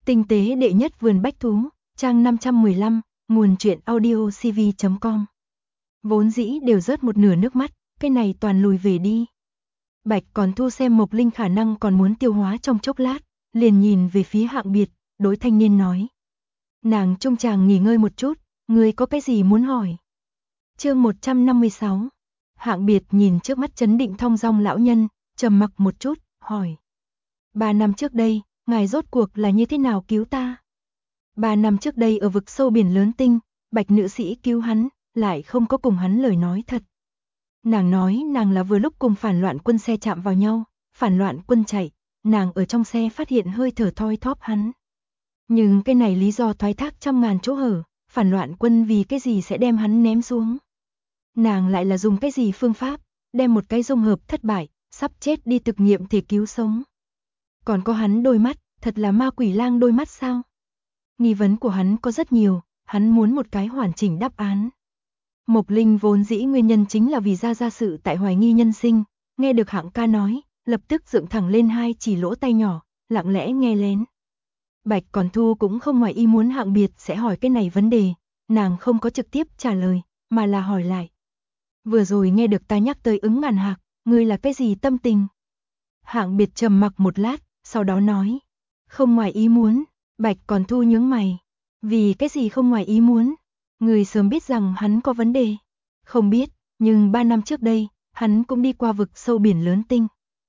Tinh tế đệ nhất vườn bách thú, trang 515, nguồn truyện audiocv.com. Vốn dĩ đều rớt một nửa nước mắt, cái này toàn lùi về đi. Bạch Còn Thu xem Mộc Linh khả năng còn muốn tiêu hóa trong chốc lát, liền nhìn về phía Hạng Biệt, đối thanh niên nói. Nàng trung chàng nghỉ ngơi một chút, ngươi có cái gì muốn hỏi? Chương 156. Hạng Biệt nhìn trước mắt trấn định thong dong lão nhân, trầm mặc một chút, hỏi. 3 năm trước đây, ngài rốt cuộc là như thế nào cứu ta? 3 năm trước đây ở vực sâu biển lớn tinh, Bạch nữ sĩ cứu hắn, lại không có cùng hắn lời nói thật. Nàng nói nàng là vừa lúc cùng phản loạn quân xe chạm vào nhau, phản loạn quân chạy, nàng ở trong xe phát hiện hơi thở thoi thóp hắn. Nhưng cái này lý do thoái thác trăm ngàn chỗ hở, phản loạn quân vì cái gì sẽ đem hắn ném xuống? Nàng lại là dùng cái gì phương pháp, đem một cái dung hợp thất bại, sắp chết đi thực nghiệm thể cứu sống? Còn có hắn đôi mắt, thật là ma quỷ lang đôi mắt sao? Nghi vấn của hắn có rất nhiều, hắn muốn một cái hoàn chỉnh đáp án. Mộc Linh vốn dĩ nguyên nhân chính là vì ra sự tại hoài nghi nhân sinh, nghe được Hạng ca nói, lập tức dựng thẳng lên hai chỉ lỗ tai nhỏ, lặng lẽ nghe lén. Bạch Còn Thu cũng không ngoài ý muốn Hạng Biệt sẽ hỏi cái này vấn đề, nàng không có trực tiếp trả lời, mà là hỏi lại. Vừa rồi nghe được ta nhắc tới Ứng Ngàn Hạc, ngươi là cái gì tâm tình? Hạng Biệt trầm mặc một lát, sau đó nói. Không ngoài ý muốn. Bạch Còn Thu nhướng mày. Vì cái gì không ngoài ý muốn? Người sớm biết rằng hắn có vấn đề. Không biết, nhưng 3 năm trước đây, hắn cũng đi qua vực sâu biển lớn tinh.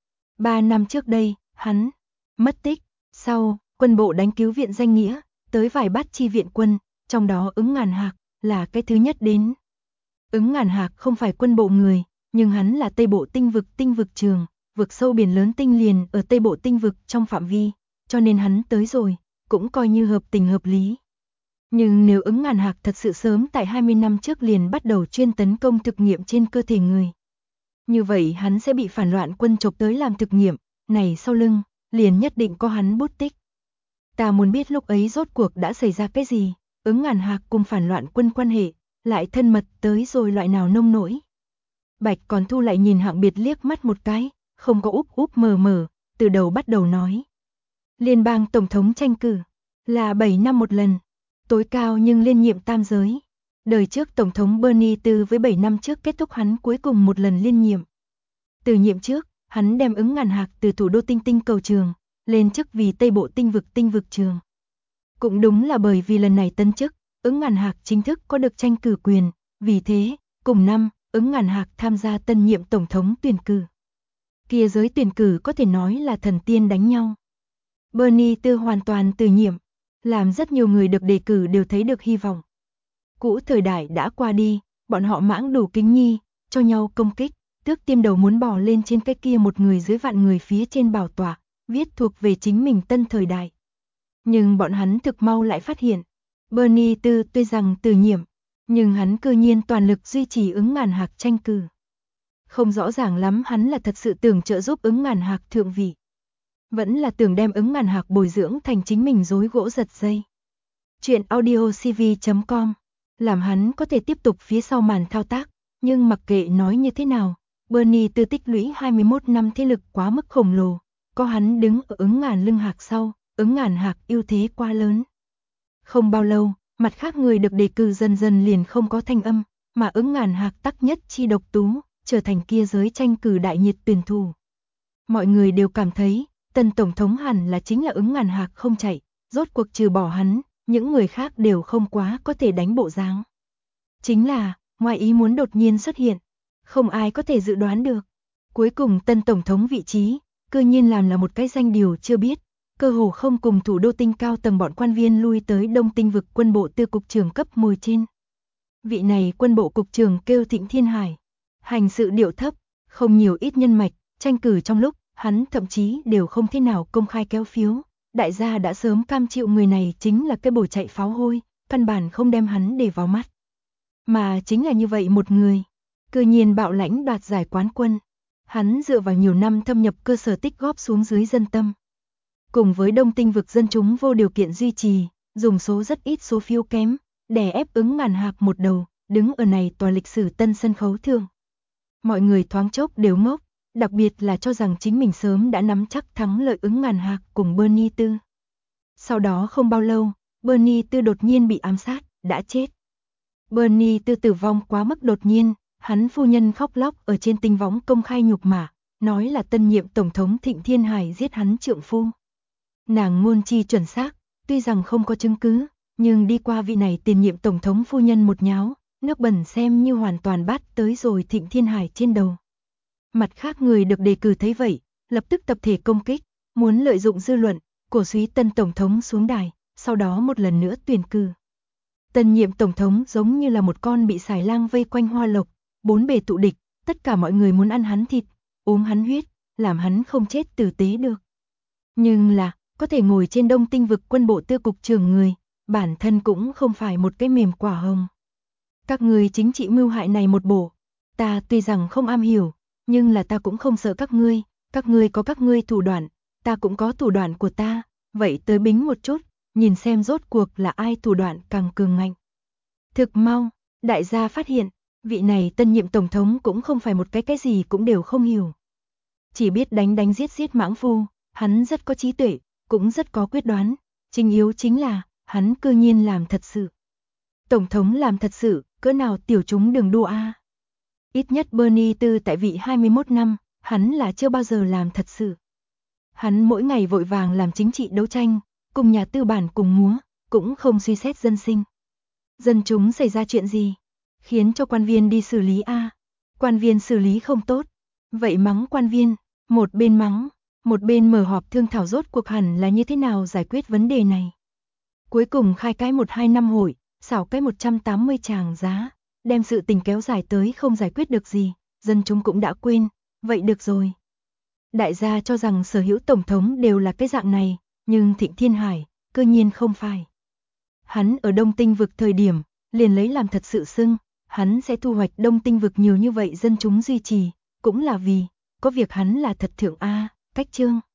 3 năm trước đây, hắn mất tích. Sau, quân bộ đánh cứu viện danh nghĩa, tới vài bát chi viện quân, trong đó Ứng Ngàn Hạc là cái thứ nhất đến. Ứng Ngàn Hạc không phải quân bộ người, nhưng hắn là Tây Bộ tinh vực trường, vực sâu biển lớn tinh liền ở Tây Bộ tinh vực trong phạm vi, cho nên hắn tới rồi, cũng coi như hợp tình hợp lý. Nhưng nếu Ứng Ngàn Hạc thật sự sớm tại 20 năm trước liền bắt đầu chuyên tấn công thực nghiệm trên cơ thể người, như vậy hắn sẽ bị phản loạn quân chộp tới làm thực nghiệm, này sau lưng, liền nhất định có hắn bút tích. Ta muốn biết lúc ấy rốt cuộc đã xảy ra cái gì, Ứng Ngàn Hạc cùng phản loạn quân quan hệ, lại thân mật tới rồi loại nào nông nỗi. Bạch Còn Thu lại nhìn Hạng Biệt liếc mắt một cái, không có úp mờ, từ đầu bắt đầu nói. Liên bang tổng thống tranh cử, là 7 năm một lần, tối cao nhưng liên nhiệm tam giới. Đời trước tổng thống Bernie từ với 7 năm trước kết thúc hắn cuối cùng một lần liên nhiệm. Từ nhiệm trước, hắn đem Ứng Ngàn Hạc từ thủ đô tinh cầu trường, lên chức vì Tây Bộ tinh vực trường. Cũng đúng là bởi vì lần này tân chức, Ứng Ngàn Hạc chính thức có được tranh cử quyền, vì thế, cùng năm, Ứng Ngàn Hạc tham gia tân nhiệm tổng thống tuyển cử. Kia giới tuyển cử có thể nói là thần tiên đánh nhau. Bernie từ hoàn toàn từ nhiệm, làm rất nhiều người được đề cử đều thấy được hy vọng. Cũ thời đại đã qua đi, bọn họ mãng đủ kính nhi, cho nhau công kích, tước tiêm đầu muốn bò lên trên cái kia một người dưới vạn người phía trên bảo tọa, viết thuộc về chính mình tân thời đại. Nhưng bọn hắn thực mau lại phát hiện, Bernie tuy rằng từ nhiệm, nhưng hắn cư nhiên toàn lực duy trì Ứng Ngàn Hạc tranh cử. Không rõ ràng lắm hắn là thật sự tưởng trợ giúp Ứng Ngàn Hạc thượng vị, vẫn là tưởng đem Ứng Ngàn Hạc bồi dưỡng thành chính mình rối gỗ giật dây. Chuyện audiocv.com làm hắn có thể tiếp tục phía sau màn thao tác, nhưng mặc kệ nói như thế nào, Bernie tích lũy 21 năm thế lực quá mức khổng lồ, có hắn đứng ở Ứng Ngàn Lưng Hạc sau, Ứng Ngàn Hạc ưu thế quá lớn. Không bao lâu, mặt khác người được đề cử dần dần liền không có thanh âm, mà Ứng Ngàn Hạc tắc nhất chi độc tú, trở thành kia giới tranh cử đại nhiệt tuyển thủ. Mọi người đều cảm thấy, tân tổng thống hẳn là chính là Ứng Ngàn Hạc không chạy, rốt cuộc trừ bỏ hắn, những người khác đều không quá có thể đánh bộ dáng. Chính là, ngoài ý muốn đột nhiên xuất hiện, không ai có thể dự đoán được. Cuối cùng tân tổng thống vị trí, cư nhiên làm là một cái danh điều chưa biết, cơ hồ không cùng thủ đô tinh cao tầng bọn quan viên lui tới Đông Tinh vực quân bộ tư cục trưởng cấp ngồi trên. Vị này quân bộ cục trưởng kêu Thịnh Thiên Hải, hành sự điệu thấp, không nhiều ít nhân mạch, tranh cử trong lúc, hắn thậm chí đều không thế nào công khai kéo phiếu. Đại gia đã sớm cam chịu người này chính là cái bổ chạy pháo hôi, căn bản không đem hắn để vào mắt. Mà chính là như vậy một người, cư nhiên bạo lãnh đoạt giải quán quân. Hắn dựa vào nhiều năm thâm nhập cơ sở tích góp xuống dưới dân tâm. Cùng với Đông Tinh vực dân chúng vô điều kiện duy trì, dùng số rất ít số phiếu kém, đè ép Ứng Ngàn Hạc một đầu, đứng ở này tòa lịch sử tân sân khấu thường. Mọi người thoáng chốc đều ngốc, đặc biệt là cho rằng chính mình sớm đã nắm chắc thắng lợi Ứng Ngàn Hạc cùng Bernie tư. Sau đó không bao lâu, Bernie Tư đột nhiên bị ám sát, đã chết. Bernie Tư tử vong quá mức đột nhiên, hắn phu nhân khóc lóc ở trên tinh võng công khai nhục mạ, nói là tân nhiệm Tổng thống Thịnh Thiên Hải giết hắn trượng phu. Nàng ngôn chi chuẩn xác, tuy rằng không có chứng cứ, nhưng đi qua vị này tiền nhiệm Tổng thống phu nhân một nháo, nước bẩn xem như hoàn toàn bát tới rồi Thịnh Thiên Hải trên đầu. Mặt khác người được đề cử thấy vậy, lập tức tập thể công kích, muốn lợi dụng dư luận, cổ suý tân Tổng thống xuống đài, sau đó một lần nữa tuyển cử. Tân nhiệm Tổng thống giống như là một con bị xài lang vây quanh hoa lộc, bốn bề tụ địch, tất cả mọi người muốn ăn hắn thịt, uống hắn huyết, làm hắn không chết tử tế được. Nhưng là, có thể ngồi trên Đông Tinh vực quân bộ tư cục trưởng người, bản thân cũng không phải một cái mềm quả hồng. Các người chính trị mưu hại này một bổ, ta tuy rằng không am hiểu, nhưng là ta cũng không sợ các ngươi có các ngươi thủ đoạn, ta cũng có thủ đoạn của ta, vậy tới bính một chút, nhìn xem rốt cuộc là ai thủ đoạn càng cường ngạnh. Thực mau, đại gia phát hiện, vị này tân nhiệm Tổng thống cũng không phải một cái gì cũng đều không hiểu. Chỉ biết đánh giết mãng phu, hắn rất có trí tuệ, cũng rất có quyết đoán, chính yếu chính là, hắn cư nhiên làm thật sự. Tổng thống làm thật sự, cỡ nào tiểu chúng đừng đua a. Ít nhất Bernie Tư tại vị 21 năm, hắn là chưa bao giờ làm thật sự. Hắn mỗi ngày vội vàng làm chính trị đấu tranh, cùng nhà tư bản cùng múa, cũng không suy xét dân sinh. Dân chúng xảy ra chuyện gì? Khiến cho quan viên đi xử lý a. Quan viên xử lý không tốt. Vậy mắng quan viên, một bên mắng, một bên mở họp thương thảo rốt cuộc hẳn là như thế nào giải quyết vấn đề này. Cuối cùng khai cái 1-2 năm hội, xảo cái 180 tràng giá, đem sự tình kéo dài tới không giải quyết được gì, dân chúng cũng đã quên, vậy được rồi. Đại gia cho rằng sở hữu tổng thống đều là cái dạng này, nhưng Thịnh Thiên Hải, cơ nhiên không phải. Hắn ở Đông Tinh vực thời điểm, liền lấy làm thật sự xưng, hắn sẽ thu hoạch Đông Tinh vực nhiều như vậy dân chúng duy trì, cũng là vì, có việc hắn là thật thượng A, cách chương.